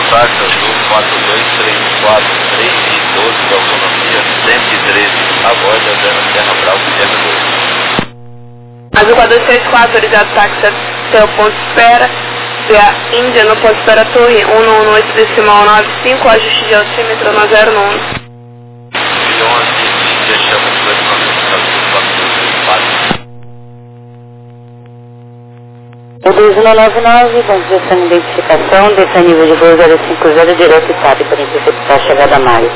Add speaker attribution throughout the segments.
Speaker 1: táxi azul 4234, 312 de autonomia, 113, aguarde até na Serra Brava, Serra 2.
Speaker 2: Azul 4234, autorizado táxi até o ponto de espera. Via Índia no ponto de espera Torre 118,95, ajuste de altímetro no 0 no 1.
Speaker 1: 11, Índia chama de 290, azul 4234.
Speaker 3: O 2199, bom dia, sem identificação, desce nível de voo 050, direto TAP, para interceptar a chegada a Mário.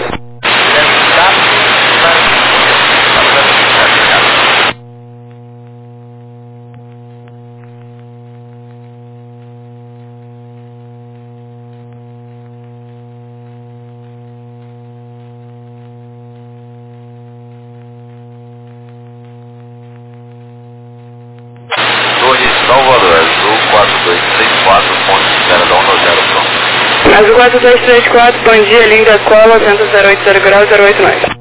Speaker 1: Salvador, azul 4234, ponto de espera da 190, pronto.
Speaker 2: Azul 4234, bom dia, linda cola, vento 080 graus, 089.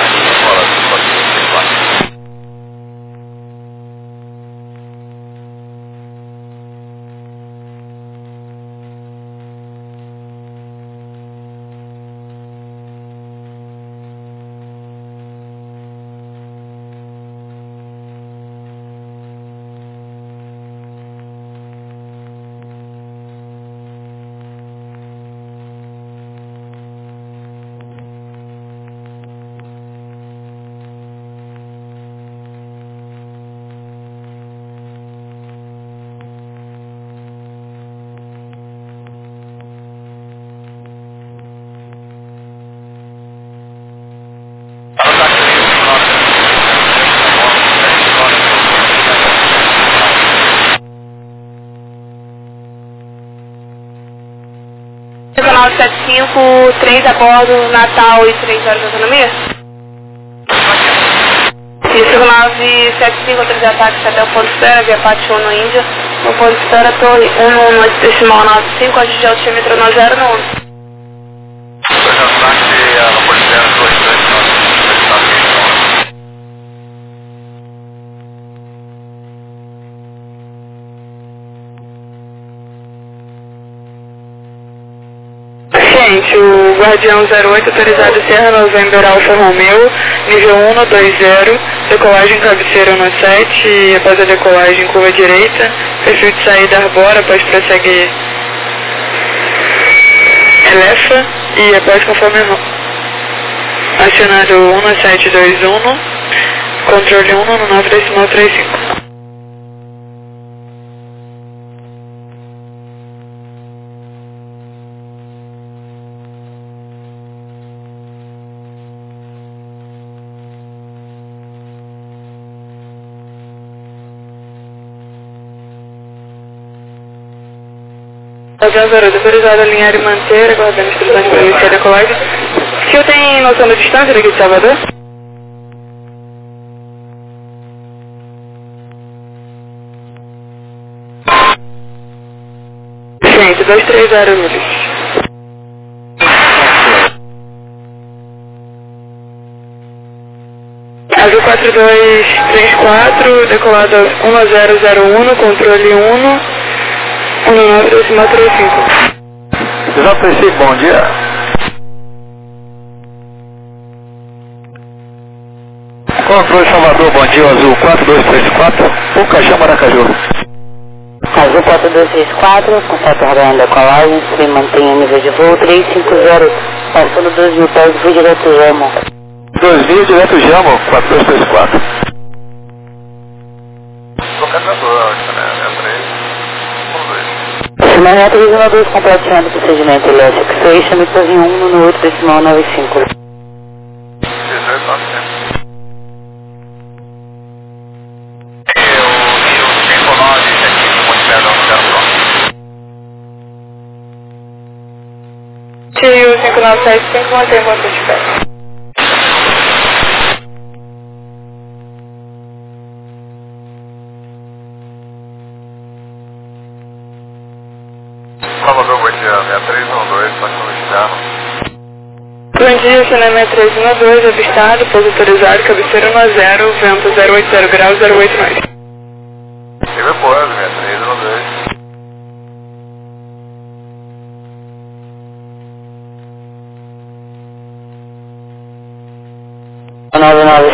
Speaker 2: Canal 75, 3 a bordo, Natal e 3 horas de autonomia? Isso, 975, autorizado táxi até o ponto de espera, via Pátio 1 no Índia, no ponto de espera, Torre 118,95, ajuste de altímetro no 0 no 1. O Guardião 08, autorizado Serra November Alfa Romeo, nível 120, decolagem cabeceira no 7, e após a decolagem curva direita, perfil de saída Arbora, após prosseguir Elefa, e após conforme acionado 1721, controle 1 no 9,35. Guardião 08, autorizado a alinhar e manter, aguardando instruções para iniciar a decolagem. O senhor tem noção da distância daqui de Salvador? Gente, 230 milhas. Azul 4234, decolado 1001, controle 1. 1935.
Speaker 1: 1935, bom dia. Controle Salvador, bom dia, azul 4234, Pucaxã, Maracaju.
Speaker 3: Azul 4234, contato radar da colagem, se mantém o nível de voo 350, passando 2.000 pés, voo direto Jamo.
Speaker 1: 2.000 direto Jamo, 4234. Localizador, né?
Speaker 3: Sinal 312, completando o procedimento elétrico fixation, me pôs em 1 no 8 decimal 95.
Speaker 1: 18.900.
Speaker 2: Tio 5975, mantém ponto de espera.
Speaker 1: Salvador, bom dia, 6312, passando o externo.
Speaker 2: Bom dia, Cinema 312, avistado, pouso autorizado, cabeceira 10, vento 080 graus, 089.
Speaker 1: Teve pouso, 6312.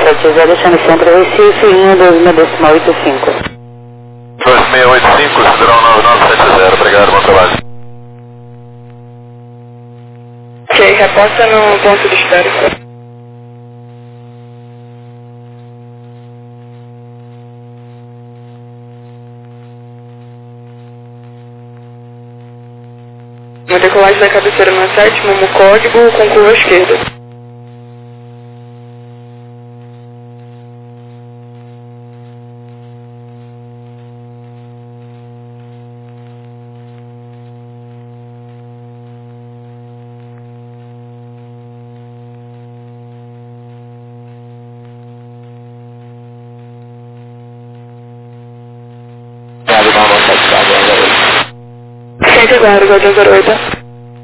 Speaker 3: 7-0, chame Centro Recife, 12685.
Speaker 1: 2685, Cidrão 9970, obrigado, bom trabalho.
Speaker 2: Ok, reposta no ponto de espera. Uma decolagem da cabeceira no 7, no código com curva esquerda. Gente, agora, Guarda 08.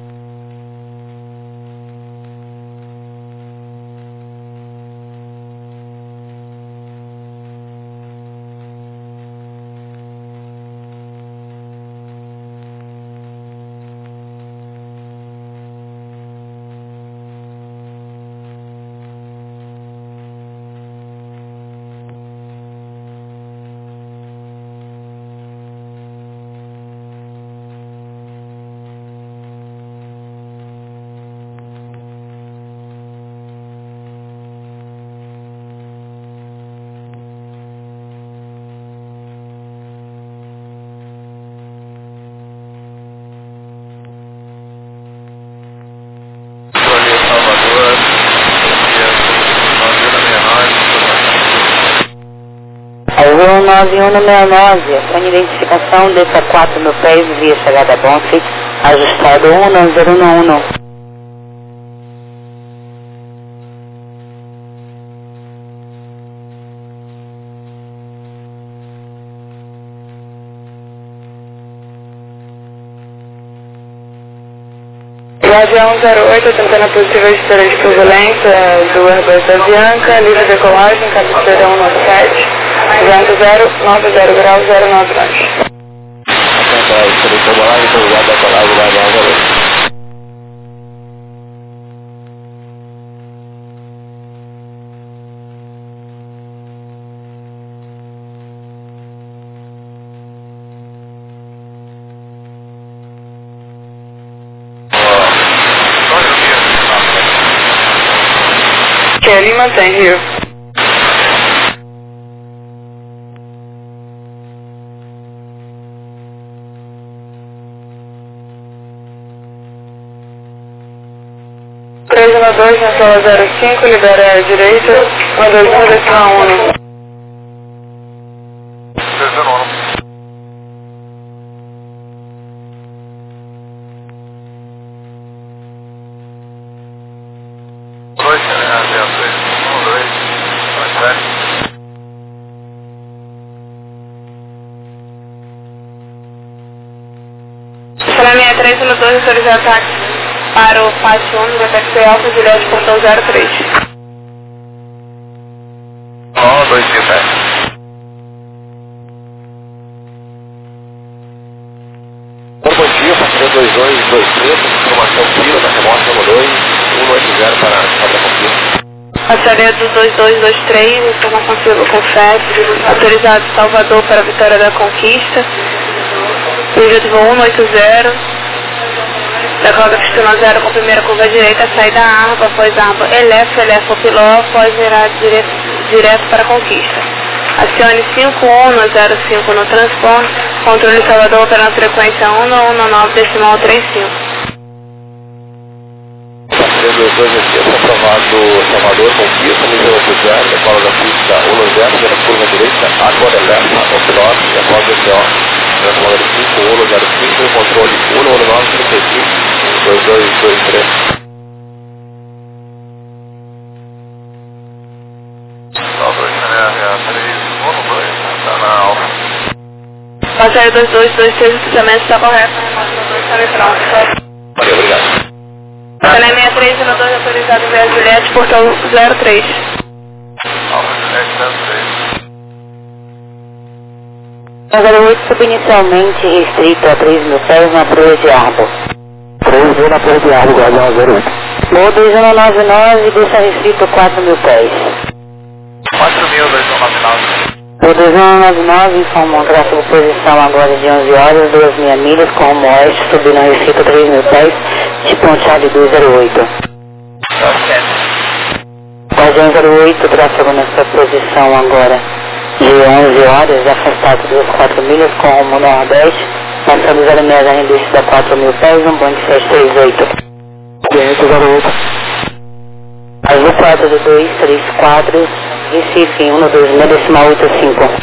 Speaker 3: Alô, 9169, com identificação desça 4 mil pés via chegada Bonfim, ajustado 19011.
Speaker 2: O avião 08, tentando a possível história de turbulência do Airbus da Avianca, livre decolagem, cabeceira 197, vento 090 graus 092. Kelly mantém, Rio. Três na 2 na sala 05, libera a direita, 121 descima 1. Sala 63 no 2, autorizar ataque para o pátio 1 do TXP Alfa, direto portão 03.
Speaker 1: Ó, 257. Bom dia, passageiro 2223, informação fila da remota número 2, 180 para a confirma.
Speaker 2: Passageiro do 2223, informação fila com FED, autorizado Salvador para a Vitória da Conquista. Projeto voo 180, decola Cristina 0 com primeira curva direita, saída Arba, após Arba, eleva o piló, após virar direto para a Conquista. Acione 5105 no transponder, controle Salvador operando frequência 119 decimal 35.
Speaker 1: Passageiro 2223, aprovado Salvador, Conquista, nível 80, decola da pista 190, pela curva direita, agora eleva o piló, e após o PO. Transformador 5105, controle 11935, 2223.
Speaker 2: Passageiro 2223, o cruzamento está correto, está
Speaker 1: Valeu, obrigado.
Speaker 2: Canal 63 no 2, autorizado via Juliette, portão 03.
Speaker 3: Agora 8 subinicialmente restrito a 3 mil pés na proa de Arbo. 3 na proa de Arbo, Guardião 08. Voo 2199, deixa restrito a 4 mil pés.
Speaker 1: 4.299.
Speaker 3: O 2199 informou um tráfego posição agora de 11 horas, 2.000 milhas com rumo oeste, subindo a Recife 3.000 pés, de Ponchado 208. Guardião 08, tráfego nessa posição agora de 11 horas, afastado 2 milhas com rumo nordeste, passando 06 a indústria da 4.000 pés, um bonde 738. 508. Azul 42234, Recife 12685.
Speaker 1: 2685,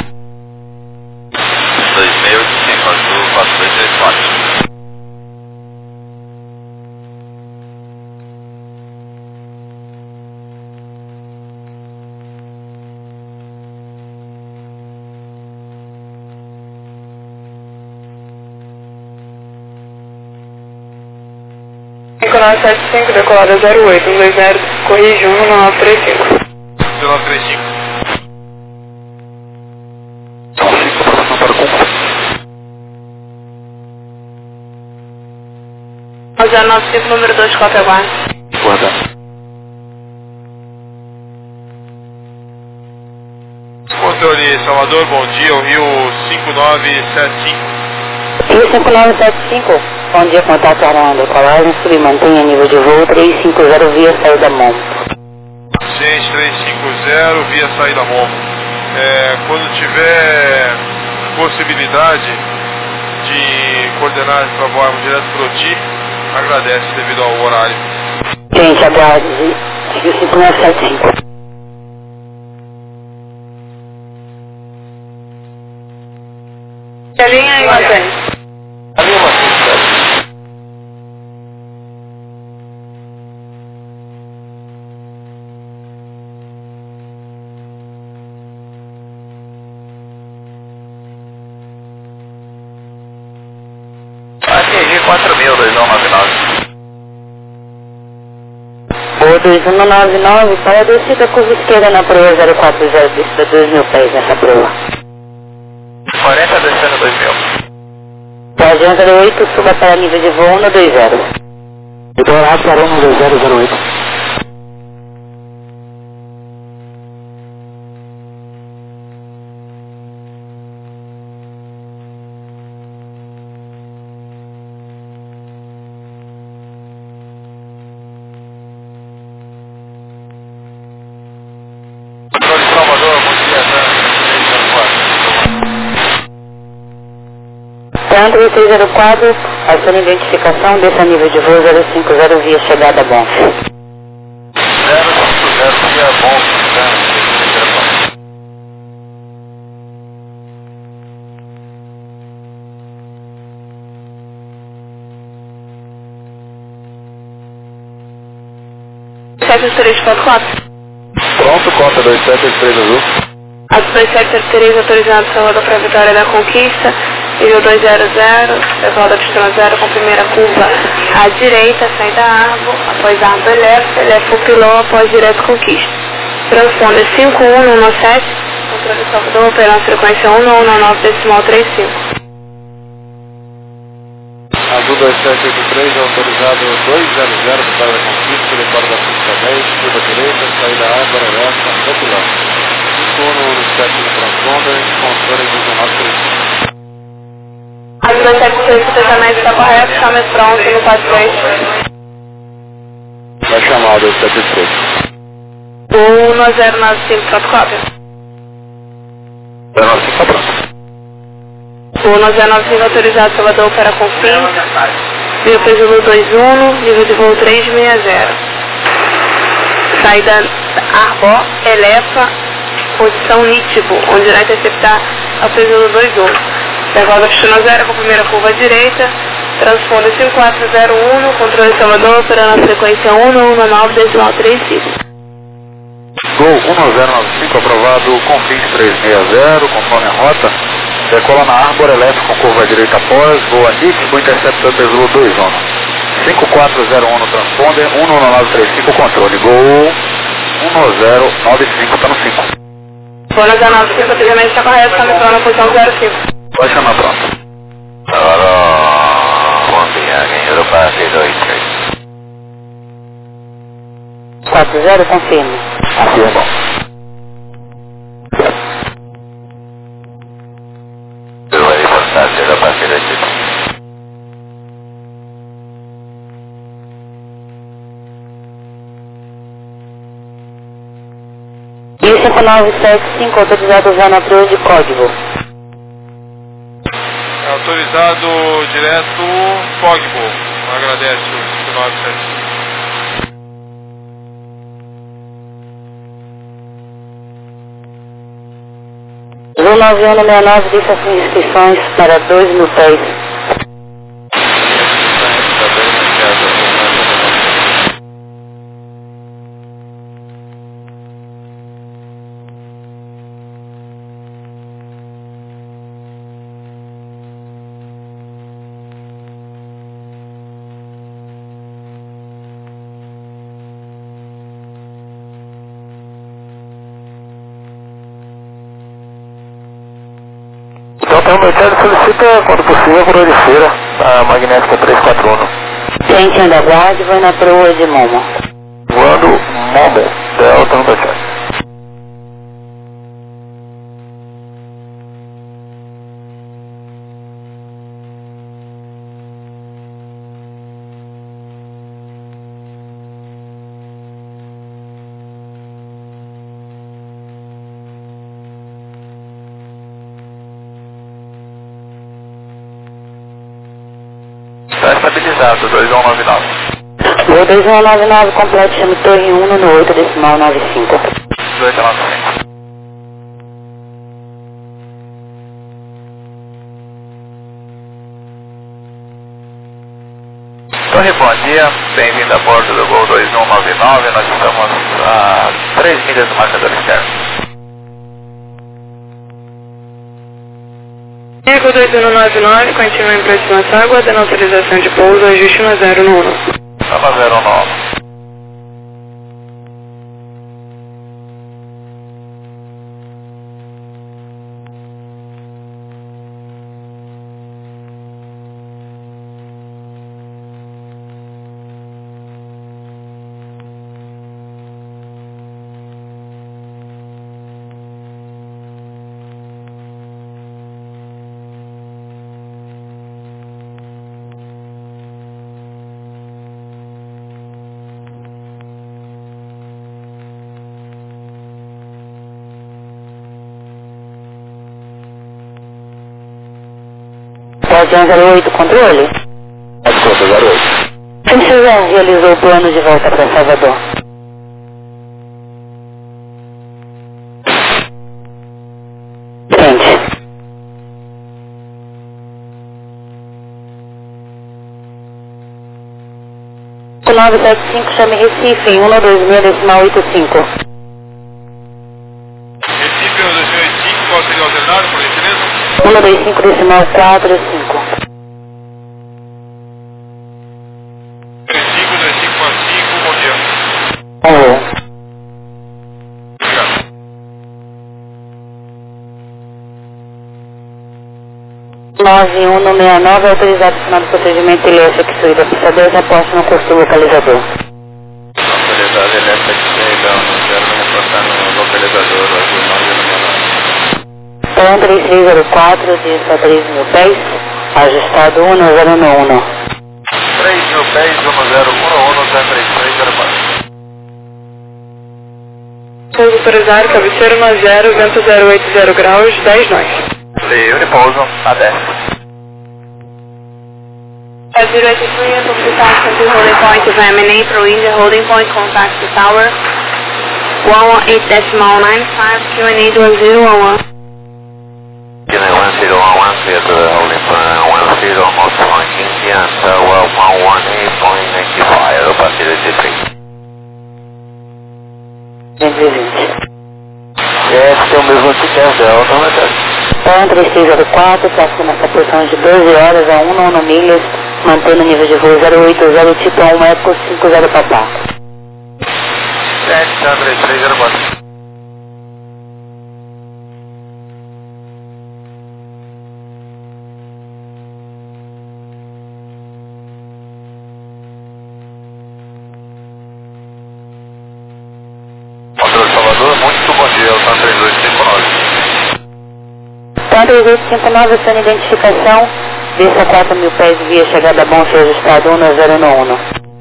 Speaker 1: Azul 4234.
Speaker 2: Nicolau 75, decolada 08, 120, corrige 1935.
Speaker 1: 1935.
Speaker 4: Informação para o concurso.
Speaker 2: 095, número 2, cópia guarda.
Speaker 4: Guarda.
Speaker 1: Controle Salvador, bom dia, o Rio 5975.
Speaker 3: Rio 5975, bom dia, contato Aranda, colagem, submantenha nível de voo 350 via saída MOM.
Speaker 1: Gente, 350 via saída MOM. Quando tiver possibilidade de coordenar para voarmos direto para o OTI, agradece devido ao horário.
Speaker 3: Gente, aguarde, Rio 5975.
Speaker 2: A linha aí, mantém.
Speaker 1: A linha mantém. Atingir 4.299.
Speaker 3: O 2199, para a descida curva esquerda na proa 040, descida 2.000 pés nessa proa.
Speaker 1: 40 descendo 2.000.
Speaker 3: Guardião 08, suba para nível de voo 120.
Speaker 4: Liberar para 12008.
Speaker 1: Controle Salvador, bom dia,
Speaker 3: Tanto 304, aciona identificação, desça nível de voo 050 via chegada bom.
Speaker 1: 050 via bom. Pronto, cota 2783 azul.
Speaker 2: A 2783 autorizado Salvador para a Vitória da Conquista, nível 200, decolada pistão 0 com primeira curva à direita, saída Arbo, após Arbo Elefa o Pilão após direto Conquista. Transponder 5117, controle Salvador, operando frequência 1119.35.
Speaker 1: Azul 2783, autorizado 200, Vitória da Conquista, decora da pista 10, curva direita, saída Água, Elefa, Popilão. 5117 no transponder, controle 1935.
Speaker 2: A 273, o tratamento está correto, chame pronto no 43.
Speaker 1: Vai chamar o 273.
Speaker 2: O 1095, fotocópia.
Speaker 1: 095 tá pronto.
Speaker 2: O 1095 autorizado Salvador para Confins, nível peso 21, nível de voo 360. Saída Arbó, Elefa, posição Nítibo, onde irá interceptar a peso 21. Decolada pistão 0 com primeira curva à direita, transponder 5401, controle Salvador, operando a frequência 119.35.
Speaker 1: Gol 1095, aprovado, Confins 360, conforme a rota. Decola na Árvore Elétrica com curva à direita após, voa Nítibo, interceptor peso 21. 5401 no transponder, 11935 controle. Gol 1095, tá no 5.
Speaker 2: Gol 1095, o atendimento está correto, chame pronto na posição 05.
Speaker 1: Vai chamar pronto. Bom dia, Guerreiro Parque 23.
Speaker 3: 40, confirme.
Speaker 1: Afirma. Tá, chega a partir daqui.
Speaker 3: E 5975, autorizado a usar na cruz de código.
Speaker 5: Autorizado direto Fogbo. Agradece o 5975.
Speaker 3: 9169 deixa as inscrições para 2.000 pés.
Speaker 4: Então, o Mercedes solicita, quando possível, por de feira, a magnética 341.
Speaker 3: Frente anda guarde, vai na proa de Momo.
Speaker 4: Voando Momo, Delta 127.
Speaker 1: Está estabilizado, 2199.
Speaker 3: Voo 2199 completo, chame Torre 1 no 8 decimal 95.
Speaker 1: 2895. Torre, bom dia. Bem-vindo a bordo do voo 2199. Nós estamos a 3 milhas do marcador externo.
Speaker 2: Eco 2199, continua em aproximação, aguardando autorização de pouso, ajuste na 0 no 1.
Speaker 1: Estava 09.
Speaker 3: Guardião 08, controle.
Speaker 1: Desculpa, 08.
Speaker 3: Quem já realizou o plano de volta para Salvador? Frente. O 975 chame Recife em 126 decimal 85.
Speaker 5: Recife 2005, qual seria o alternado, por gentileza?
Speaker 3: 125 decimal 45.
Speaker 5: 35, 2545, bom dia.
Speaker 3: Alô.
Speaker 5: Obrigado.
Speaker 3: Nove 169 autorizado o final do procedimento ilhécia que suída pista 2 aposta no curso localizador.
Speaker 1: Autoridade elétrica que chega no termo reportando no localizador, aqui 999.
Speaker 3: Então 3304 de 3.000 pés, ajustado 1 no 0 no 1.
Speaker 1: 3.000 pés, 1011, 033,
Speaker 2: Pouso autorizado, cabeceira na 0, vento 080 graus, 10 nós.
Speaker 1: Livre pouso a 10.
Speaker 6: 083, publicidade to holding point of M&A pro India holding point, contact the tower 118.95, Q&A 2011.
Speaker 1: Unit 1011, clear to the holding point 10, most point India, tower 118.95, opacity 3.
Speaker 3: 220.
Speaker 1: Esse é o mesmo ticket Delta,
Speaker 3: Então 3604, passando nessa posição de 12 horas a 1 milhas, mantendo o nível de voo 080, tipo 1 eco 50 papá.
Speaker 1: 73304. Controle Salvador, muito bom dia, Altan 3259.
Speaker 3: Tá Atenção 3859, sua identificação, desça 4.000 pés via chegada bom, seja ajustado 1011.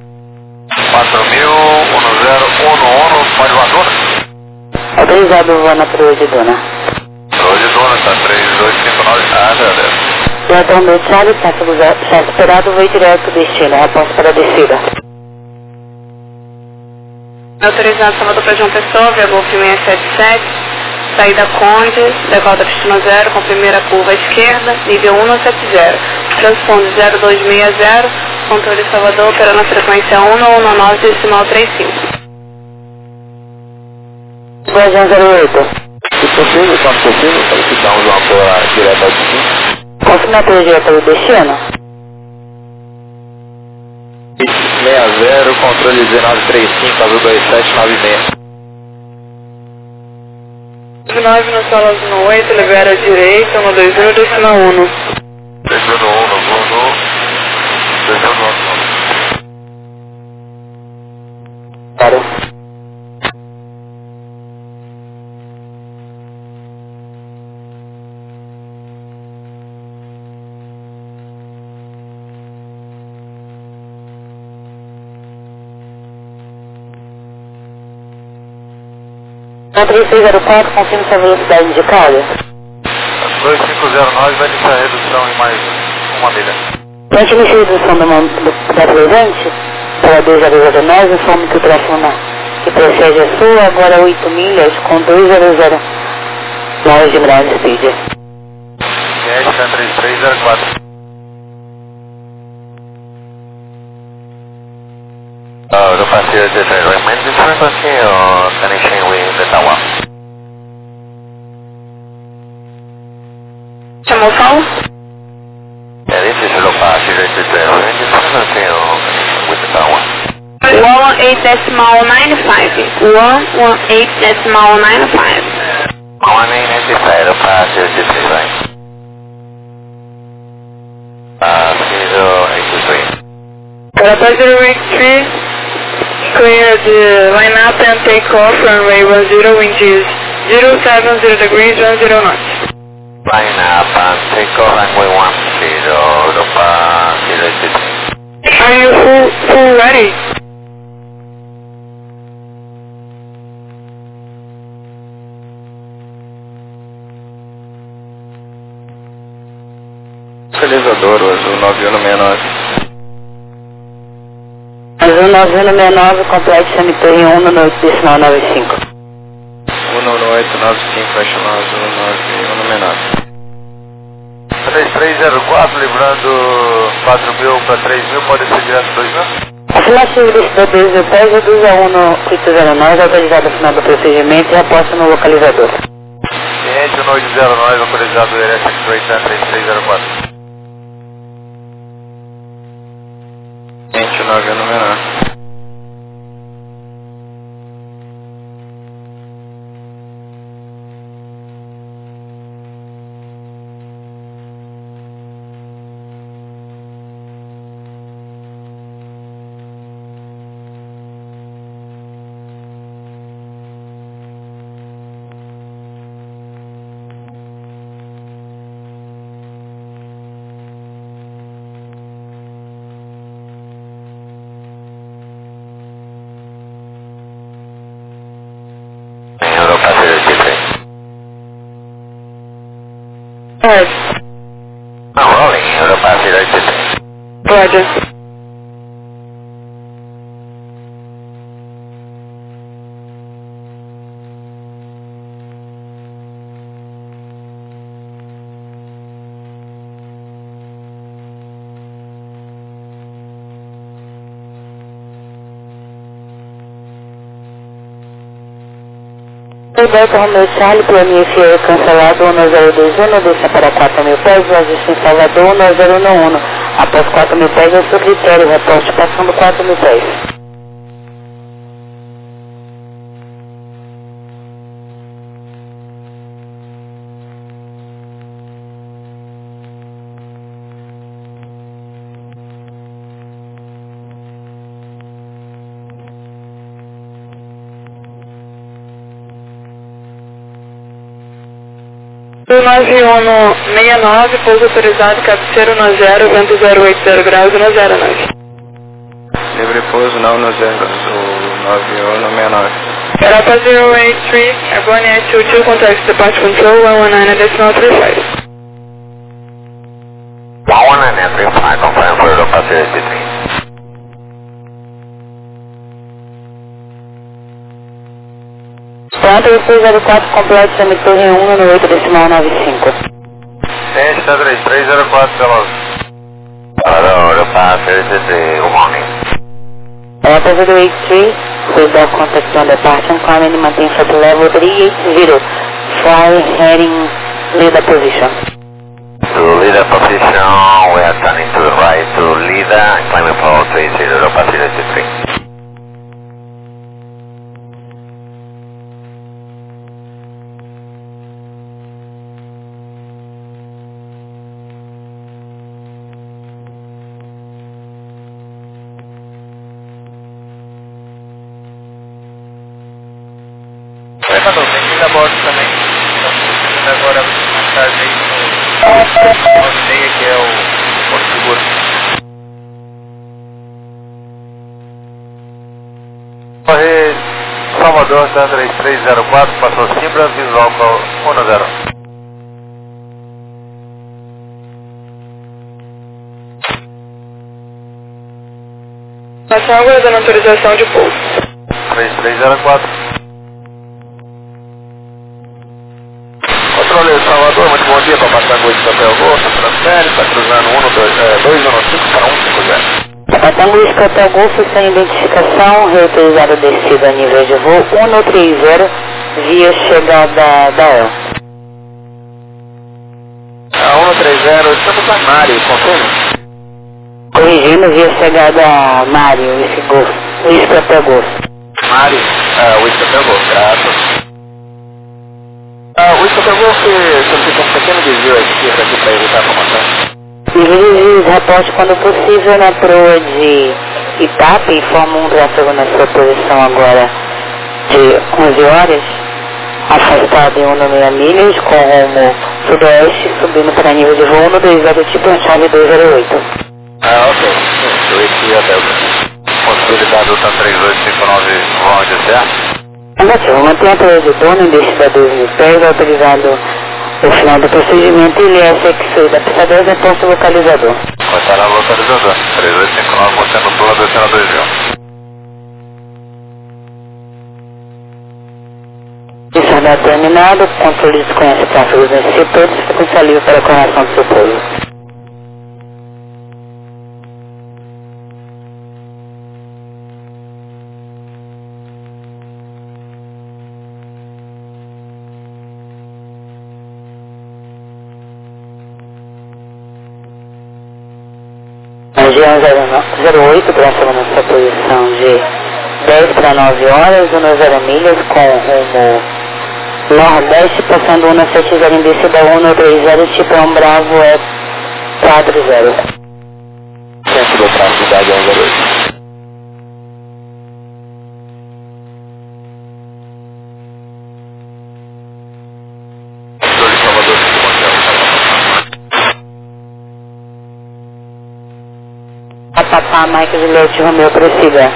Speaker 1: 4.01011, pode voador?
Speaker 3: Autorizado o voo na Proa de Duna.
Speaker 1: Proa de Duna, tá 3859, agradeço.
Speaker 3: Platão do Charlie, está esperado, voo direto destino, reposto para a descida.
Speaker 6: Autorizado Salvador para João Pessoa, via Golf 677, saída Conde, decolta destino 0, com primeira curva à esquerda, nível 170, transponde 0260, controle Salvador, operando na frequência 119, decimal 35.
Speaker 3: Guardião 08.
Speaker 1: Se possível, solicitamos uma proa direta ao destino.
Speaker 3: Confirma a direta do destino.
Speaker 1: 60, controle 1935, azul 2796.
Speaker 2: 9 na sala 18, libera a direita, 120, destino 1.
Speaker 1: Destino 1, Bruno. Destino 1.
Speaker 3: Parou. Na 3604, confirma sua velocidade indicada.
Speaker 1: 2509 vai iniciar a redução em mais uma milha.
Speaker 3: Antes de iniciar a redução da presente, para 2009, informe que o tráfego que precede a sua, agora 8 milhas com 200 miles de ground speed.
Speaker 1: Viés 3304. The passenger is remains in frequency or connection with the tower?
Speaker 6: Chamou o Paulo?
Speaker 1: Yeah, this is the passenger is remains in frequency or connection with the tower?
Speaker 6: 118.95. 118.95.
Speaker 1: 185, the passenger is right. 083.
Speaker 2: Carapaz 083, clear the line up and take off, runway 10, wind is 070 degrees, 10 knots.
Speaker 1: Line up and take off runway 10, the passenger is
Speaker 2: Are you full ready?
Speaker 1: Localizador, o azul 9169.
Speaker 3: Azul 9169, complete cemitério 1 no decimal 95.
Speaker 1: 19895, vai chamar azul 9169. 3304, livrando 4.000 para 3.000, pode ser direto 2.000?
Speaker 3: Afirmativo descida 2.000 pés, reduz a 1 no 809, autorizado ao final do procedimento e aposta no localizador.
Speaker 1: Cliente 1809, autorizado o RS X-Ray 3304. 29 no menor.
Speaker 2: Pode.
Speaker 1: Rolling, Europacity 83.
Speaker 2: Pode.
Speaker 3: Roberto Romeu Charlie, plano FE cancelado 1021, desça para 4.000 pés, ajuste em Salvador 1011. Após 4.000 pés, é seu critério, reporte passando 4.000 pés.
Speaker 2: O 9169, pouso autorizado, cabeceiro no 0, vento 080 graus e no 09.
Speaker 1: Livre pouso não no 0, o 9169.
Speaker 2: Europa 083, Airborne Air22, contact departure control 119.35.
Speaker 1: 119.35, confirm for Europa 083.
Speaker 3: Pronto, 604, complete Semi Torre 1 no 8,95.
Speaker 1: Teste 3304, Veloz. Hello, Europa 083, good morning.
Speaker 3: Europa 083, please dock contact on departure and climb and maintain flight level 380. Fly heading leader position.
Speaker 1: To leader position, we are turning to the right to leader, climbing for 30, Europa 083. Tem que ir a bordo também. Então, agora mais tarde aí no 9,6 que é o Porto Seguro. Corre Salvador, Sandra 3304, passou Simbra, visual para 10.
Speaker 2: Nós estamos aguardando autorização de pouso.
Speaker 1: 3304. Controle Salvador, muito bom dia, para Patango de Papel Golfo, transfere, está cruzando 215 para 150.
Speaker 3: Patango de Papel Golfo sem identificação, reautorizado descida a nível de voo 130, via chegada da El.
Speaker 1: 130, estamos na Mário, confirma?
Speaker 3: Corrigindo, via chegada Mário, esse Golfo, Luiz Papel Golfo.
Speaker 1: Mário, Luiz Papel Golfo, graças. O Papel Golfo solicita um pequeno desvio à esquerda aqui para evitar a formação.
Speaker 3: Desvio de reporte quando possível na proa de Itap, informa um tráfego na sua posição agora de 11 horas, afastado em 1,6 milhas, com rumo sudoeste, subindo para nível de voo no 20 tipo chave 208.
Speaker 1: Ok. Eu aqui até o possibilidade do TAM 3859 vão de certo?
Speaker 3: Negativo, mantenha a proa de dono em descida a 2.000 pés, autorizado o final do procedimento e ILS da pista 2 é posto localizador.
Speaker 1: Cortará o localizador. 3859 mantendo toda a descendo a 2000.
Speaker 3: Isso terminado, controle desconhece tráfegos nesse setor, frequência livre para a correção do seu pouso. G108, tráfego na sua posição de 10 para 9 horas, 1,0 milhas, com rumo nordeste, passando 170 em descida 130, tipo 1 Bravo é 40.
Speaker 1: Centro do tráfego da 108.
Speaker 3: Papá Mike Juliette Romeu, prossiga.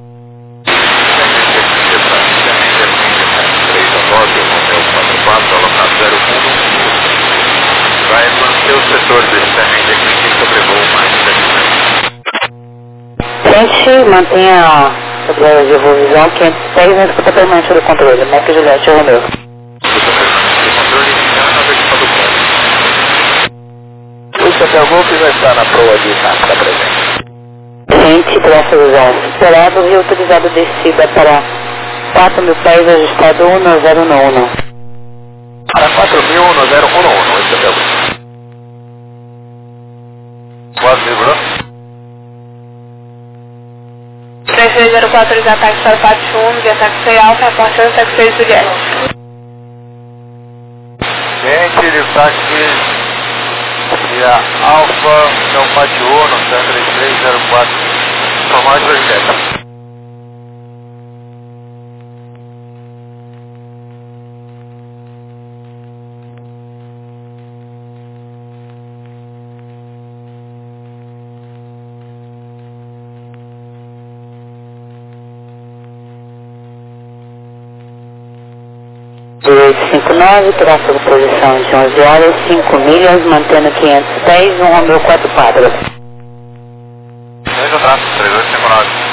Speaker 1: Vai manter o setor desse terreno aqui que sobrevoo mais.
Speaker 3: Frente, mantenha o plano de voo visão 510 na escuta permanente do controle. Mike Juliette Romeu.
Speaker 1: O Papel Golfo vai estar na proa de Itap presente.
Speaker 3: Frente, tráfego já superado e autorizado descida para 4.000 pés, ajustado 1011.
Speaker 1: Para 4.000, 1011, esse é o Papel. Quase virou?
Speaker 6: 3304 autorizado ataque para Pátio 1, via taxi alfa, reportando taxi Juliette.
Speaker 1: Gente, ele está aqui. E a Alfa, então Pátio 1, Sandra 3304, informar de Juliette.
Speaker 3: 3859, tráfego posição de 11 horas, 5 milhas, mantendo 500 pés, um Romeu 4 Padre.
Speaker 1: Veja o tráfego, 3859.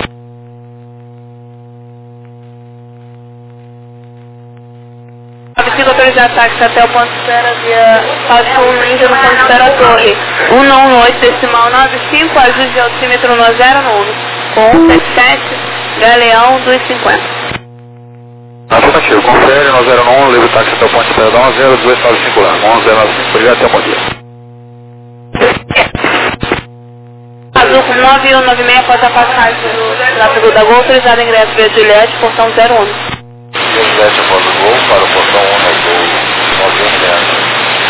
Speaker 6: Fica autorizado táxi até o ponto de espera via Passo 1 Índia no ponto de espera Torre 118 decimal 95, ajuste altímetro no 0 no 1, com 177, Galeão 250.
Speaker 1: Afirmativo, confere no 091, livre táxi até o ponto de espera da 1025 lá, 1095, obrigado, até o bom dia.
Speaker 6: Azul 9196 após a passagem do tráfego da Gol, autorizado ingresso via Juliette, portão 01.
Speaker 1: Juliette após o Gol, para o portão 1 no Gol, 911.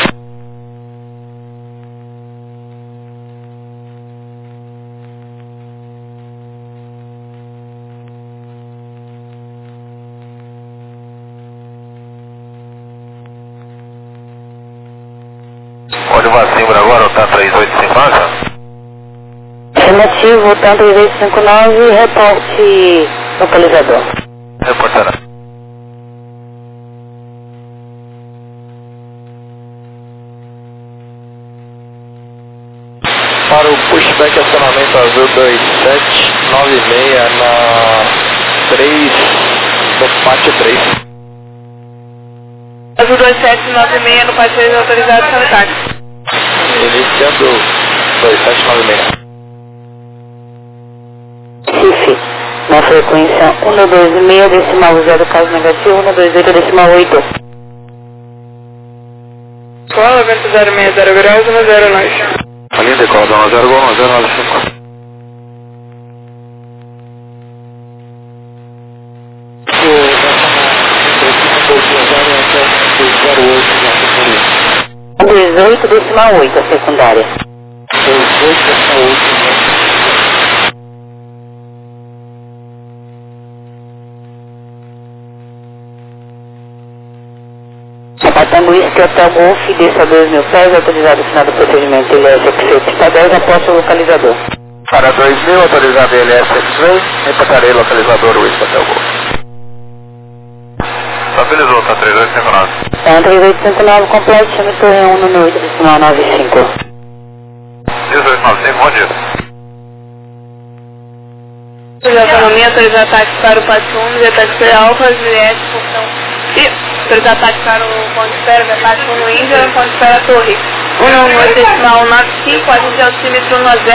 Speaker 1: Código Vacimbra agora, o TAN 3850.
Speaker 3: Afirmativo, TAN 3859, reporte localizador.
Speaker 1: Reportará. Para o pushback acionamento azul 2796 na 3 do pátio 3.
Speaker 6: Azul 2796 no pátio 3 autorizado para o táxi.
Speaker 1: Iniciando 2796.
Speaker 3: CIF, na frequência 126 decimal 0, caso negativo, 128 decimal 8.
Speaker 2: Escola, vento 060 graus, 109.
Speaker 1: A linha decola da 10 Gol, 1095.
Speaker 3: O 18 decimal 8, a secundária.
Speaker 1: 18 decimal 8.
Speaker 3: Abatendo isso, Hotel Golf, desça 2.000 pés, autorizado o final do procedimento ILS pista 10, após o localizador.
Speaker 1: Para 2000, autorizado ILS X-Ray, reportarei localizador Whisky Hotel Golf. Estabilizou, tá 3859.
Speaker 3: Tá 3859, completo, chame Torre 1 no 8 decimal 95.
Speaker 1: 1895, bom dia.
Speaker 6: Autonomia, autorizado táxi para o pátio 1, via táxi Alfa, Juliette, portão. Autorizado táxi para o ponto de espera, via pátio 1 no Índia, no ponto de espera Torre 118 decimal 95, ajuste altímetro no 0, 1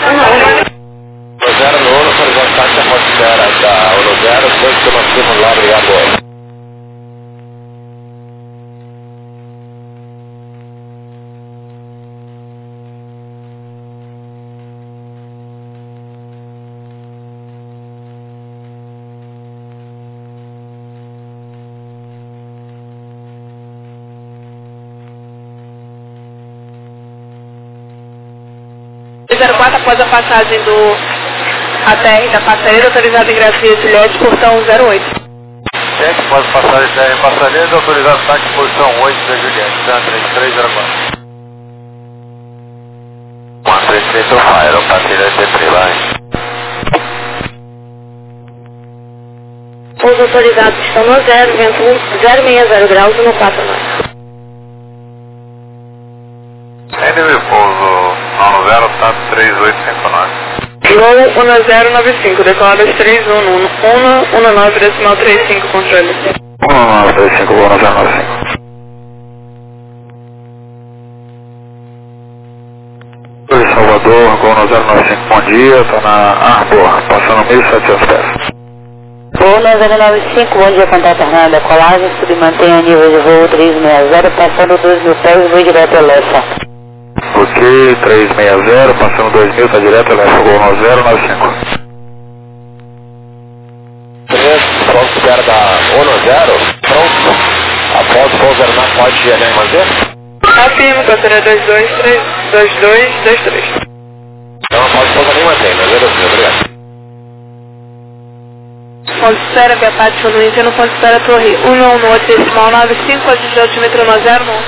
Speaker 1: No 0 no 1, autorizado táxi a ponto de espera da 10, depois que eu não fico lá, obrigado.
Speaker 6: após a passagem do ATR da passageira, autorizado ingresso via Juliette, portão 08.
Speaker 1: Gente, após a passagem da passageira, autorizado táxi posição 8 da Juliette, TAN 3304. 133 do Fire, passageiro T3 lá.
Speaker 6: Os autorizados estão no 0, vento 060 graus no 4 norte.
Speaker 1: Enemy pouso no 0, TAN 3859.
Speaker 2: Gol 1095, decoladas 3119 decimal 35, controle.
Speaker 1: 1935, Gol 1095. Salvador, Gol 1095, bom dia, tô na Arbor, passando 1.700 pés.
Speaker 3: Gol 9095, bom dia, contato Hernando da Colagem, submantenha nível de voo 360, passando 2.000 pés, voo direto a Lessa.
Speaker 1: Ok, 360, passando 2.000, tá direto a Lessa, Gol 9095. 3, pronto, espera da 10, pronto, após pousar na pode manter?
Speaker 2: Afirmo, passageiro 2223.
Speaker 1: Então não pode pousar nem manter, mas obrigado.
Speaker 6: Ponto de espera, via pátio no Índia, no ponto de espera Torre 118 decimal 95, ajuste altímetro no 0 no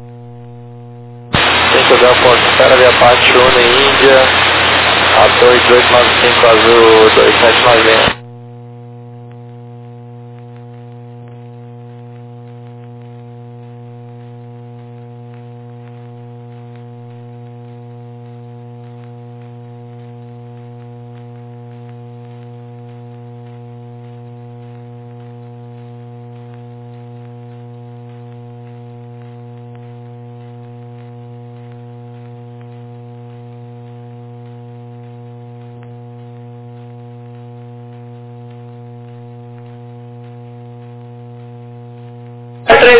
Speaker 1: 5 0, ponto de espera, via pátio na Índia, a 2895, azul 2796.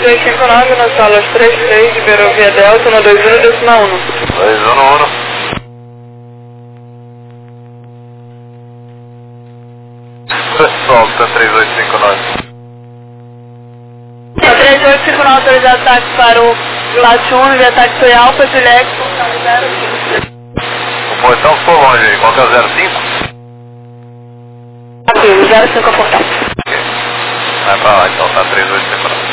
Speaker 2: 3259 nas salas 33 de Ferrovia Delta, no 21.1.
Speaker 1: 211. Solta 3859.
Speaker 6: A 3859 autorizado ataque para o Late 1 e ataque foi Alfa Juliette, portão 05.
Speaker 1: O portão ficou longe aí, qual que é o 05?
Speaker 6: Aqui, o 05 é o portão.
Speaker 1: Vai pra lá então, tá 3859.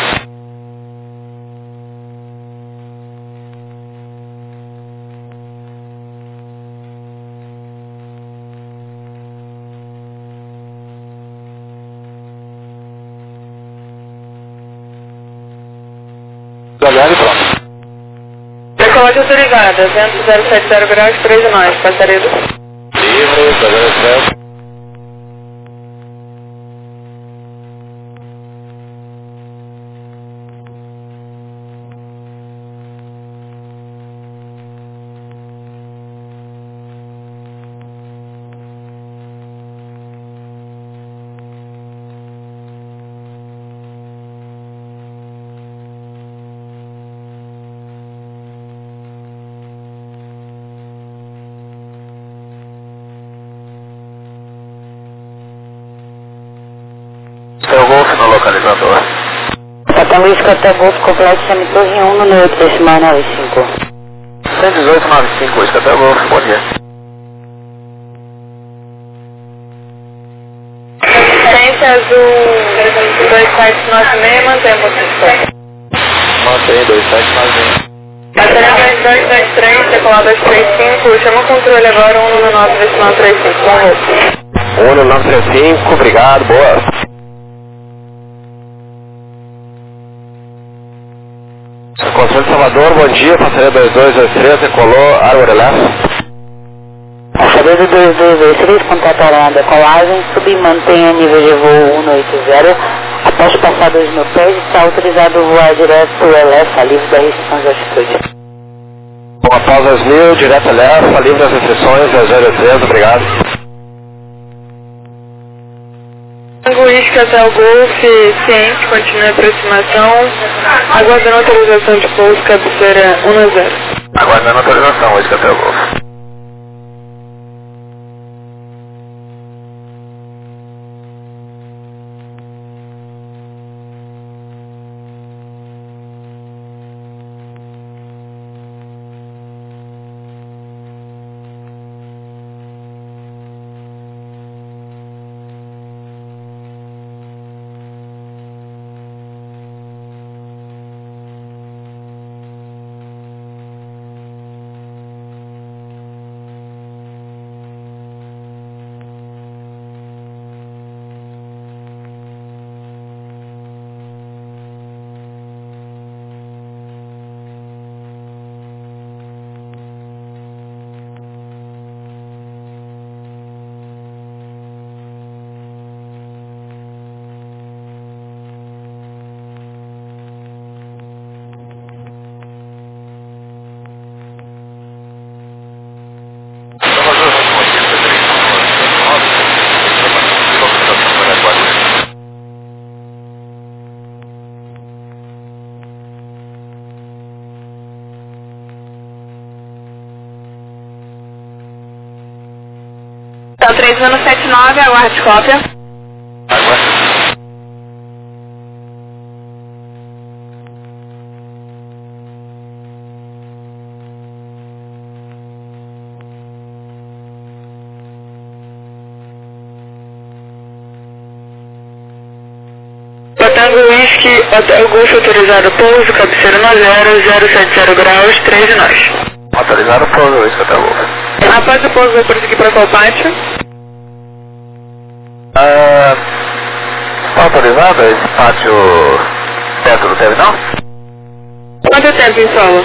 Speaker 4: Devagar e pronto.
Speaker 2: Decolagem autorizada, vento 070 graus, 3 nós, passaria do...
Speaker 1: Livre, 007. Seu Golf no localizador.
Speaker 3: Tango Isca Golf completo chame Torre 1 no 8 decimal 95.
Speaker 1: 11895, Isca Golf, bom dia.
Speaker 2: Assistência azul 2796, mantém a posição.
Speaker 1: Mantém 2796.
Speaker 2: Bateria 2223, decolar 235, chama o controle agora 199 decimal 35, com roupa.
Speaker 1: 1935, obrigado, boa. Conselho de Salvador, bom dia, passageiro 2223, decolou, Árvore Leste.
Speaker 3: Passageiro 2223, contatará a decolagem, sub e mantenha nível de voo 180. Após passar 2.000 pés, está autorizado voar direto LF, livre da restrição de altitude.
Speaker 1: Bom, após 2.000, direto LF, livre das restrições, 003, obrigado.
Speaker 2: Tango Isca até o Golf, ciente, continua a aproximação, aguardando autorização de pouso, cabeceira 1-0.
Speaker 1: Aguardando autorização, Isca até o Golf.
Speaker 6: Então 3179, aguarde cópia.
Speaker 1: Aguarde.
Speaker 2: Tango Whisky até o Golf autorizado pouso, cabeceira 90, 070 graus, 3 nós.
Speaker 1: Autorizado o pouso, Isca até o Golf.
Speaker 2: Após o pouso, vai prosseguir para qual pátio?
Speaker 1: Está autorizado esse pátio perto do terminal?
Speaker 2: Quanto tempo em solo?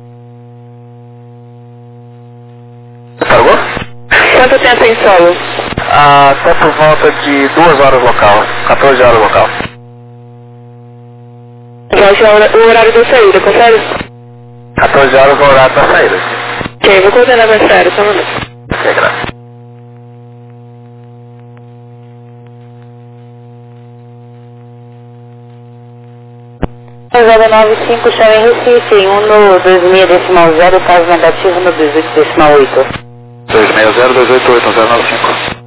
Speaker 1: Cargou?
Speaker 2: Quanto tempo em solo?
Speaker 1: Até por volta de 2 horas local, 14 horas local.
Speaker 2: Vai ser o horário da saída, confere?
Speaker 1: 14 horas no horário da saída.
Speaker 2: Ok, vou coordenar mais sério, só um minuto.
Speaker 1: Ok, graças.
Speaker 3: 195, chama em Recife, 126.0, caso negativo no 18.8.
Speaker 4: 260-288-1095.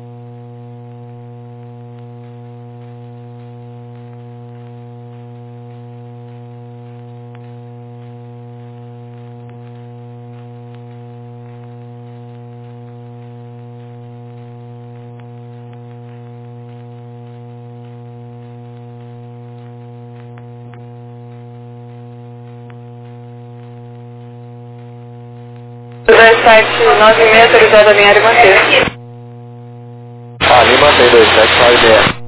Speaker 2: site 96, autorizado a linha e manter.
Speaker 1: Ali mantém 2796.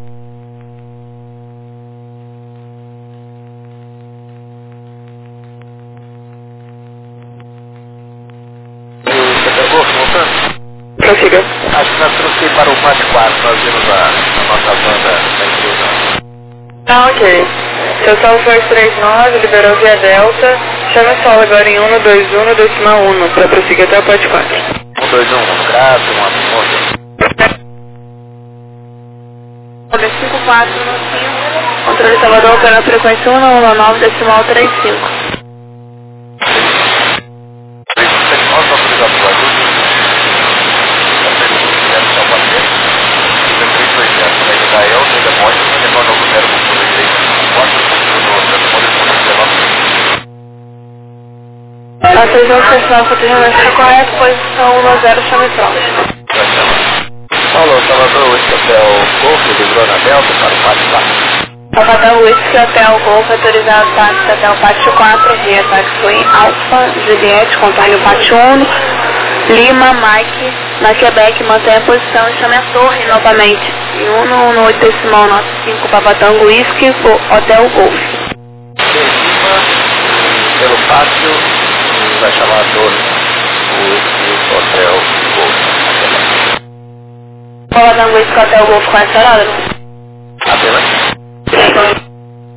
Speaker 1: Você pegou, voltando?
Speaker 2: Prossiga.
Speaker 1: Acho que nós temos que ir para o Pátio 4, nós vimos a nossa banda da empresa.
Speaker 2: Ah, ok. Seu salvo foi 39, liberou via Delta. Chama o solo agora em 121, para prosseguir até o Pátio 4.
Speaker 1: 121, graças, uma moça.
Speaker 6: 54 no 5. Controle Salvador, operando a frequência 119.35.
Speaker 1: Nós autorizamos o Brasil.
Speaker 6: A previsão pessoal continua correta, posição 10, chame próximo.
Speaker 1: Alô, Salvador, Whisky Hotel Golf, livrou na Delta para o Pátio 4.
Speaker 6: Salvador Whisky Hotel Golf, autorizado táxi até o Pátio 4, via Taxiway Alfa, Juliette, contorne o Pátio 1, Lima, Mike, na Quebec, mantém a posição e chame a torre novamente. Em 118.95, Papatango Whisky, Hotel Golf.
Speaker 1: Lima, pelo pátio, vai chamar a torre, o Whisky Hotel Golf.
Speaker 6: Papatango Whisky Hotel Golf com essa hora?
Speaker 1: Apenas?
Speaker 6: Sim.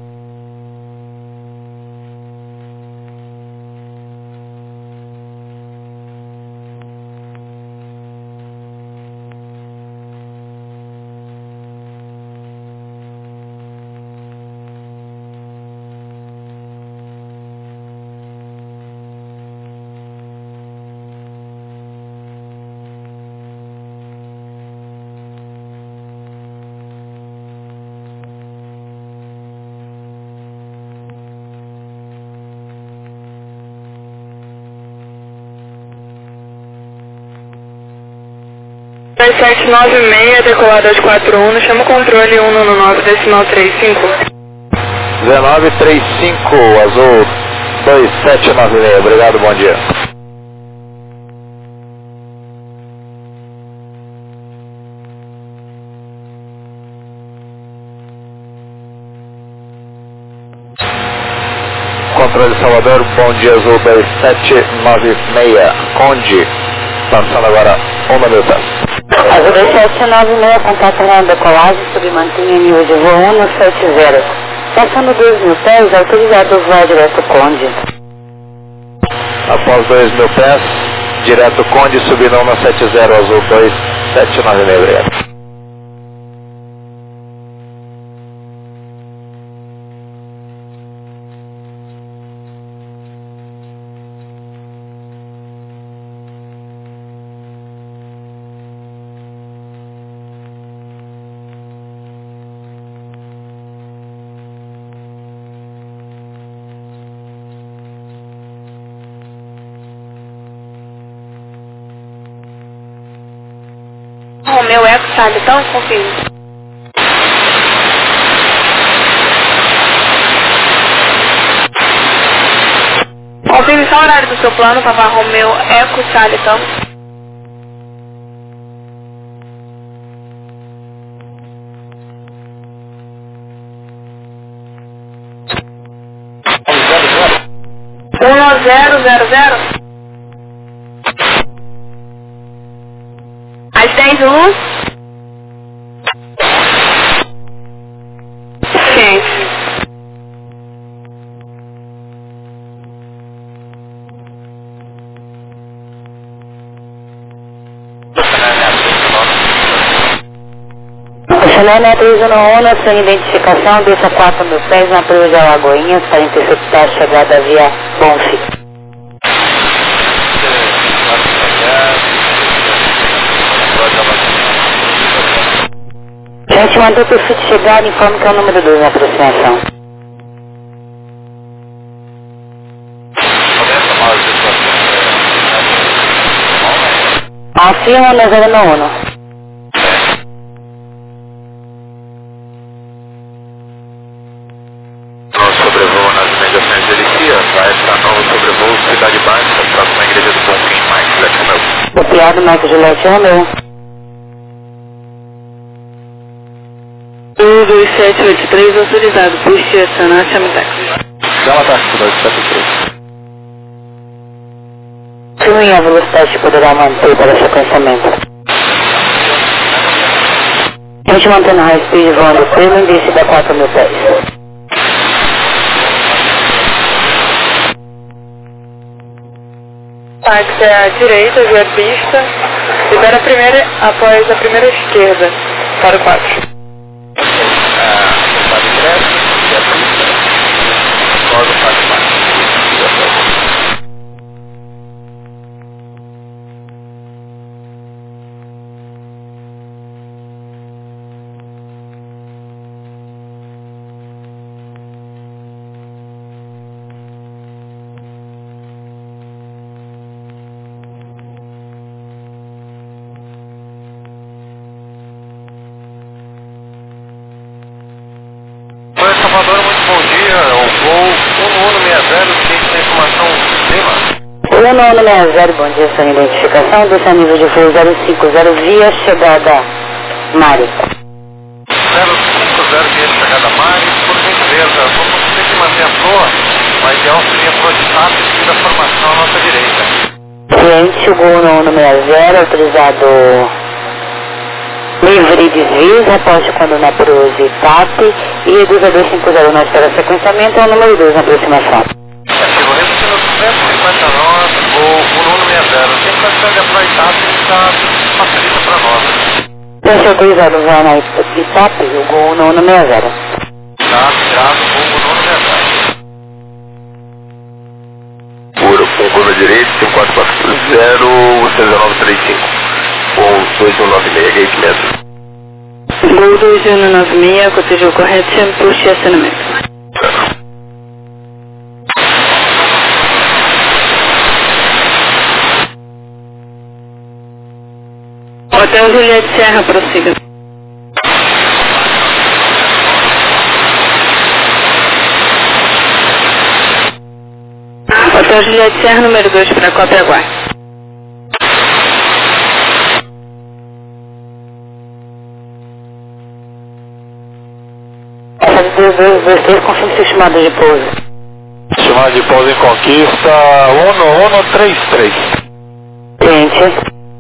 Speaker 2: Vai 796, decolada de 41, chama o controle 119.35.
Speaker 1: 1935, azul 2796, obrigado, bom dia. Controle Salvador, bom dia, azul 2796, Conde, lançando agora 1 minuto.
Speaker 3: Azul 2796, contato na decolagem, submantinha nível de voo 170. Passando 2.000 pés, autorizado o voo direto Conde.
Speaker 1: Após 2.000 pés, direto Conde, subindo 170, azul 2796, obrigado.
Speaker 6: Romeu Eco, sabe? Então, confirme. Confirme só o horário do seu plano, Papa Romeu Eco, Charlie, então. Às 10 luz? Ciente.
Speaker 3: Helena 311, sem identificação, desça 4 mil pés na Cruz de Alagoinhas para interceptar a chegada via Bonfi. Gente, mandou o perfil de chegada, informe que é o número 2 na aproximação. Afirma na 091.
Speaker 1: Sobrevoo nas imediações de Elicia, vai estar novo sobrevoo Cidade Baixa, próxima igreja do Bonfim, Mike Juliette Romeu.
Speaker 3: Copiado, Mike Juliette Romeu.
Speaker 2: 2783, autorizado, puxe essa na Chamatex.
Speaker 4: Chama táxi 273.
Speaker 3: Sim, a velocidade poderá manter para sequenciamento. A gente mantendo high speed voando pelo índice da 4 mil pés.
Speaker 2: Táxi à direita, via pista. Libera a primeira, após a primeira esquerda, para o 4.
Speaker 1: Salvador, muito bom dia. O voo 1160, tem informação do sistema.
Speaker 3: 1160, bom dia, sua identificação, desça nível de voo 050 via chegada Mari.
Speaker 1: 050 via chegada Mari, por gentileza, vamos ter que manter a proa, mas ideal seria proa de TAP e da formação à nossa direita.
Speaker 3: Cliente, o Gol 1160, autorizado livre de desvios, reposte quando na Prose TAP e reduz a 250 nós para sequenciamento, é o número 2 na aproximação.
Speaker 1: Ativo, repetindo 259, voo 1160, tem condição de aproveitar e está facilita para nós.
Speaker 3: Deixa autorizado voar na TAP, o Gol 1160.
Speaker 1: Tá, tirado, voo 1160. Puro, com curva direita, 5440, 1935. Com 2196, gate metro.
Speaker 2: Gol 2196, cotejo correto, puxe acionamento. Hotel Juliette Serra, prossiga. Hotel Juliette Serra, número 2, para cópia aguarde.
Speaker 3: Essa de 2223, confirme seu chamado de pouso.
Speaker 4: Chamada de pouso em Conquista 1133.
Speaker 3: Cliente.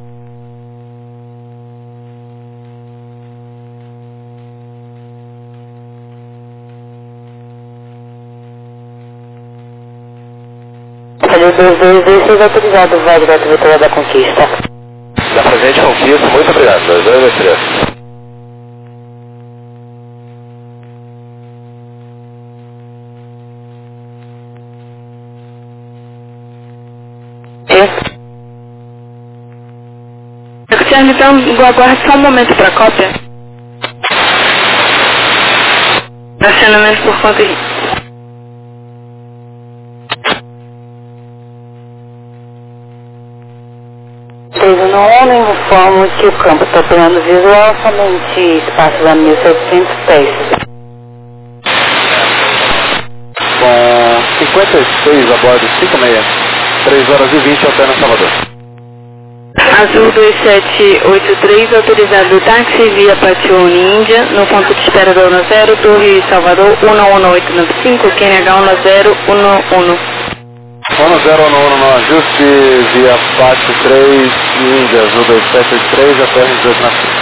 Speaker 3: Essa de 2226, autorizado, vai direto Vitória da Conquista.
Speaker 1: Da presente Conquista, muito obrigado. 2223.
Speaker 2: Então, aguarde só um momento para cópia. Acionamento por conta de...
Speaker 3: No ONU, informo que o campo está operando visual somente espaço a 1.700 pés.
Speaker 4: Com 56 a bordo, 56. 3 horas e 20 até no Salvador.
Speaker 2: Azul 2783, autorizado táxi via Pátio Índia, no ponto de espera do 10, Torre Salvador 11895, QNH 1011.
Speaker 4: 1011 no ajuste via Pátio 3, Índia, Azul 2783, até os 2 na frente.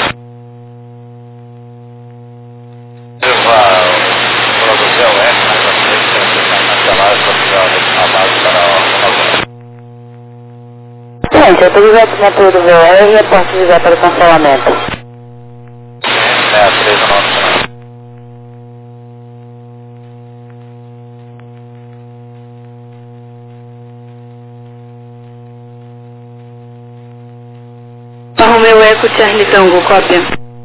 Speaker 3: Gente, autorizado na tour do VOR e reporte de para o cancelamento.
Speaker 1: É, 319.
Speaker 6: Romeu Eco Charlie Tango, cópia.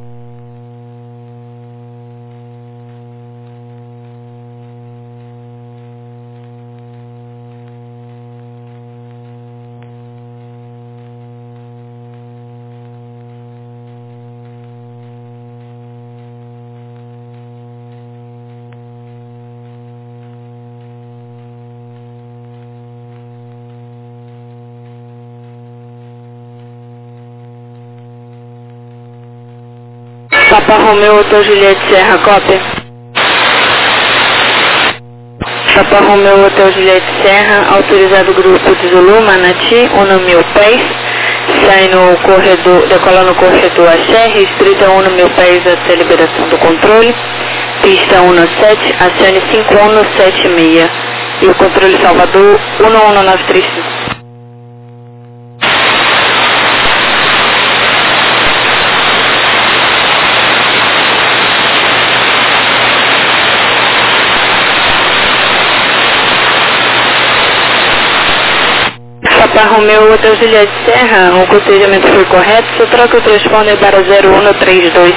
Speaker 6: Papa Romeu Hotel Juliette Serra, cópia. Papa Romeu Hotel Juliette Serra, autorizado grupo de Zulu, Manati, 1.000 pés, sai no corredor, decola no corredor Axé, restrita 1.000 pés até liberação do controle, pista 17, acione 5176, e o controle Salvador 11935. Papa Romeu Hotel Juliette Serra, o cotejamento foi correto, só troca o transponder para 0132.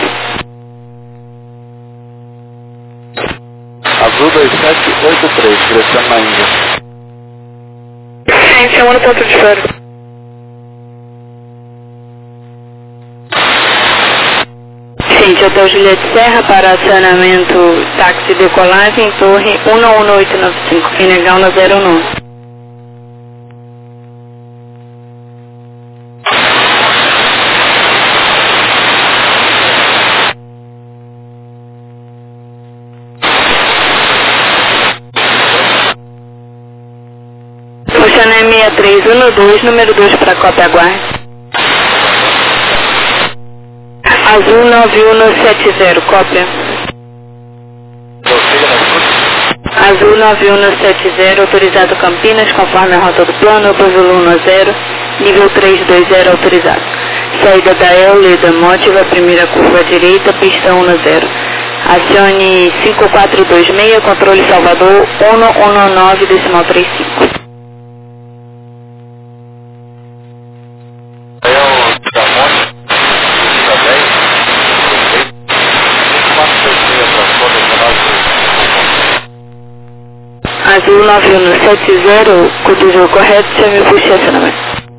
Speaker 4: Azul 2783, direção na Índia.
Speaker 2: Sim, chamando o ponto de fora.
Speaker 6: Gente, Hotel Juliette Serra para acionamento táxi decolagem, torre 11895, Finegal na 09. Oceané 6312, número 2 para cópia, aguarde. Azul 9170, cópia. Azul 9170, autorizado Campinas, conforme a rota do plano, Azul 10, nível 320, autorizado. Saída da Eule da Mótiva, primeira curva à direita, pista 10. Acione 5426, controle Salvador 119,35. Azul 9170, cotejou correto, chame o puxa acionamento.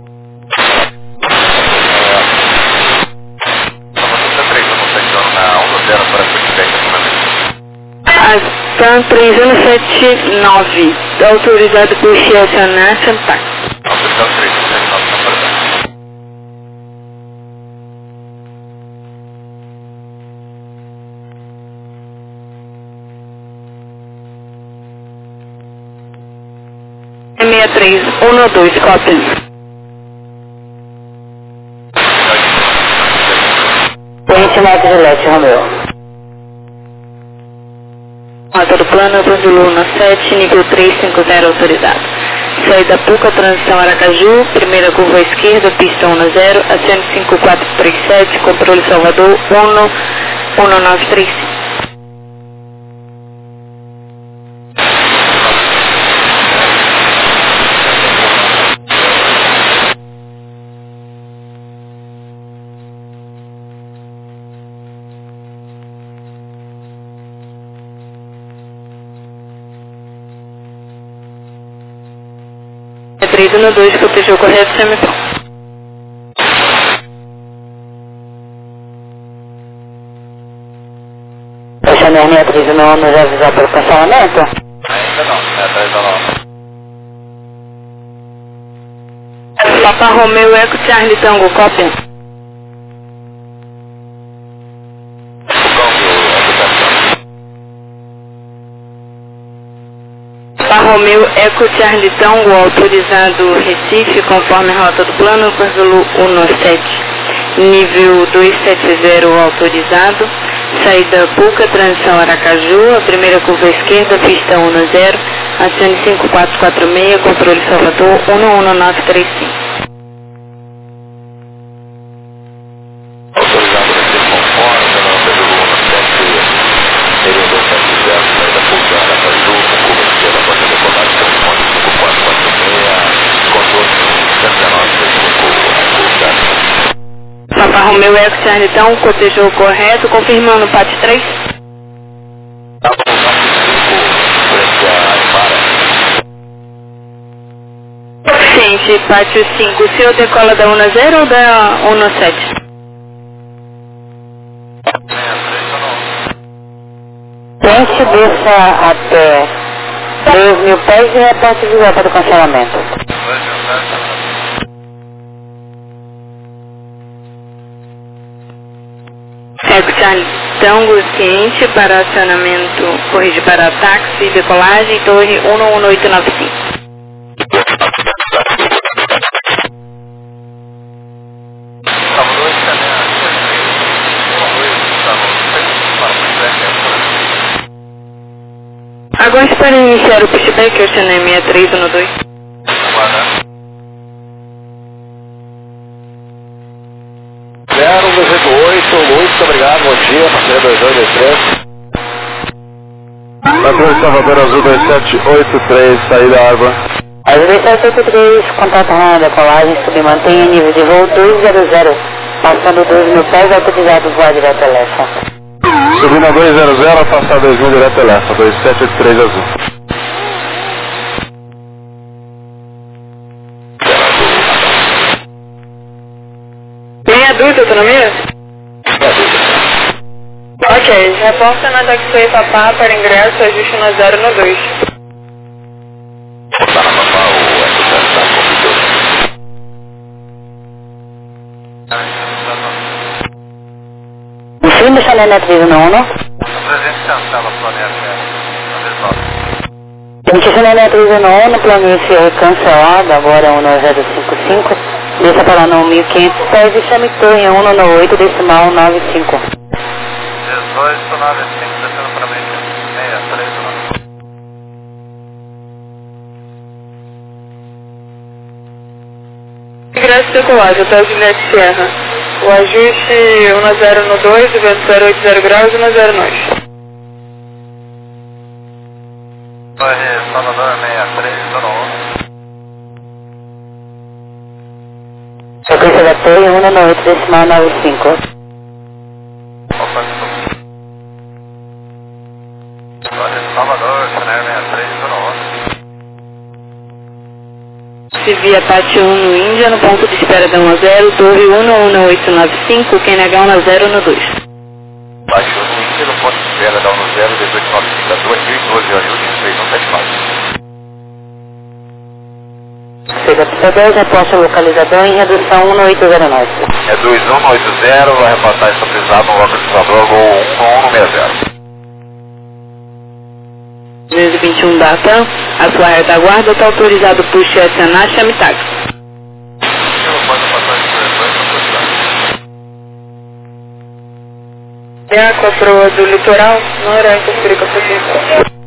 Speaker 6: Astan 3179, autorizado puxa acionar, Santac. É 6312, cópia.
Speaker 3: Corrente Marcos Juliette, Romeu.
Speaker 6: Rota do plano, Zulu 7, nível 350, autorizado. Saída Puca, transição Aracaju, primeira curva à esquerda, pista 10, acione 5437, controle Salvador 11935. É 312, cotejou correto, semitom.
Speaker 3: Oceané 6319, nos avisar pelo cancelamento?
Speaker 1: Ainda não, 6319.
Speaker 6: Papa Romeu Eco Charlie Tango, cópia. Papa Romeu Eco Charlie Tango, autorizado Recife, conforme a rota do plano, Zulu 17, nível 270, autorizado. Saída Puca, transição Aracaju, a primeira curva à esquerda, pista 10, acione 5446, controle Salvador 11935.
Speaker 1: Autorizado Recife conforme, não pelo 17, ele 270, saída Puca, Aracaju, curva esquerda, pode decolar, telefone 5446, controle 11935, Puca.
Speaker 6: Alfa Romeo Eco Charlie então, cotejou correto, confirmando PAT 3.
Speaker 1: Tá bom, frente a Embara.
Speaker 6: Gente, PAT 5, o senhor decola da 10 ou da 17?
Speaker 3: Pente desça até 3.000 pés e reporte de volta do cancelamento.
Speaker 6: Eco Charlie, Tango ciente para acionamento, corrige para táxi, decolagem, torre 11895. Aguarde para iniciar o pushback, eu acionei 6312.
Speaker 1: Zero 128, muito obrigado, bom dia, passageiro 2223.
Speaker 4: Patrulha Salvador Azul 2783, saída água.
Speaker 3: Azul 2783, contato a decolagem, submantenha nível de voo 200, passando 2.000 pés, autorizado voar direto a Lessa.
Speaker 4: Subindo a 200, afastar 2000 direto a Lessa, 2783 Azul.
Speaker 2: Meia dúzia, autonomia? Ok, reporta na taxi Papá para ingresso, ajuste no 0 no 2.
Speaker 1: Botar na Papá o Eco Charlie tá com o
Speaker 3: Enfim, Chanel 311.
Speaker 1: cancela a planeta.
Speaker 3: Gente, Chanel 311, planície cancelada, agora 1055. Desça para no 1500 pés e chame torre 198, decimal 95.
Speaker 1: 1895, descendo para mim. 63,
Speaker 2: Ingresso decolagem, Hotel Juliette Sierra. O ajuste 10 no 2, o vento 080 graus e 10 nós.
Speaker 1: Torre Salvador 6301.
Speaker 3: Sequência da torre 198, decimal 95.
Speaker 1: Opa, desculpa. Torre Salvador, Chanel 6301.
Speaker 6: Se via PAT 1 no Índia, no ponto de espera da 10, torre 11895, QNH 10 no 2.
Speaker 1: Baixou no Índia, no ponto de espera da 10, 1895, da 2012, Oriundo, 3174.
Speaker 3: Chega para 10, reposta localizador em redução 19809.
Speaker 1: É 2180, vai repassar estabilizado no local de Salvador, voo 1160.
Speaker 6: 221 da TAM, a sua retaguarda está autorizado push acionar, chame táxi.
Speaker 2: É a proa do litoral, Noronha, Costurica, Fujita.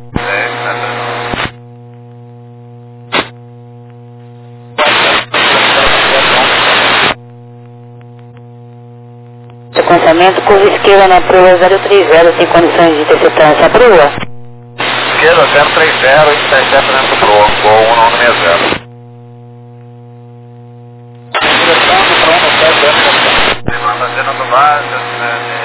Speaker 3: Sequenciamento, curva esquerda na proa 030, tem condições de interceptar essa proa?
Speaker 1: Esquerda 030, intercepta nessa proa, voo 1160. Direção do 197, fazendo do base,